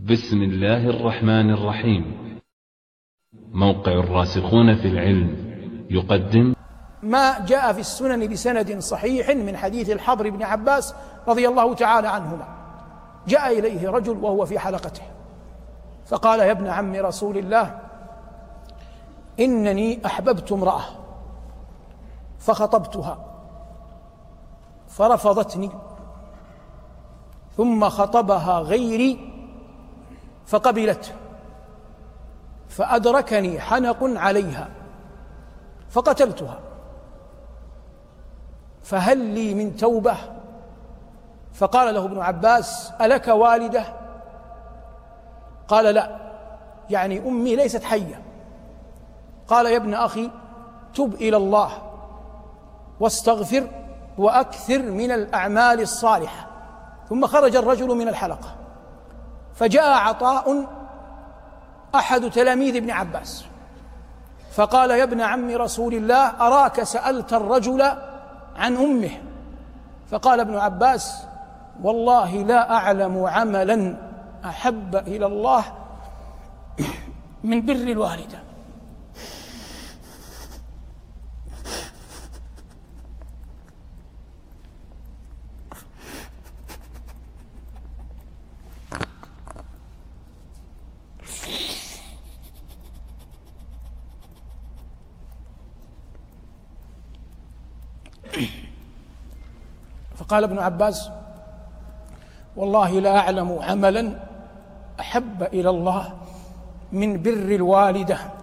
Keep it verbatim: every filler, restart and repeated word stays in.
بسم الله الرحمن الرحيم. موقع الراسخون في العلم يقدم ما جاء في السنن بسند صحيح من حديث الحبر بن عباس رضي الله تعالى عنهما. جاء إليه رجل وهو في حلقته فقال: يا ابن عم رسول الله، إنني أحببت امرأة فخطبتها فرفضتني، ثم خطبها غيري فقبلته، فأدركني حنق عليها فقتلتها، فهل لي من توبة؟ فقال له ابن عباس: ألك والدة؟ قال: لا، يعني أمي ليست حية. قال: يا ابن أخي، تب إلى الله واستغفر وأكثر من الأعمال الصالحة. ثم خرج الرجل من الحلقة، فجاء عطاء أحد تلاميذ ابن عباس فقال: يا ابن عم رسول الله، أراك سألت الرجل عن أمه. فقال ابن عباس: والله لا أعلم عملا أحب إلى الله من بر الوالدة. فقال ابن عباس: والله لا أعلم عملا أحب إلى الله من بر الوالدة.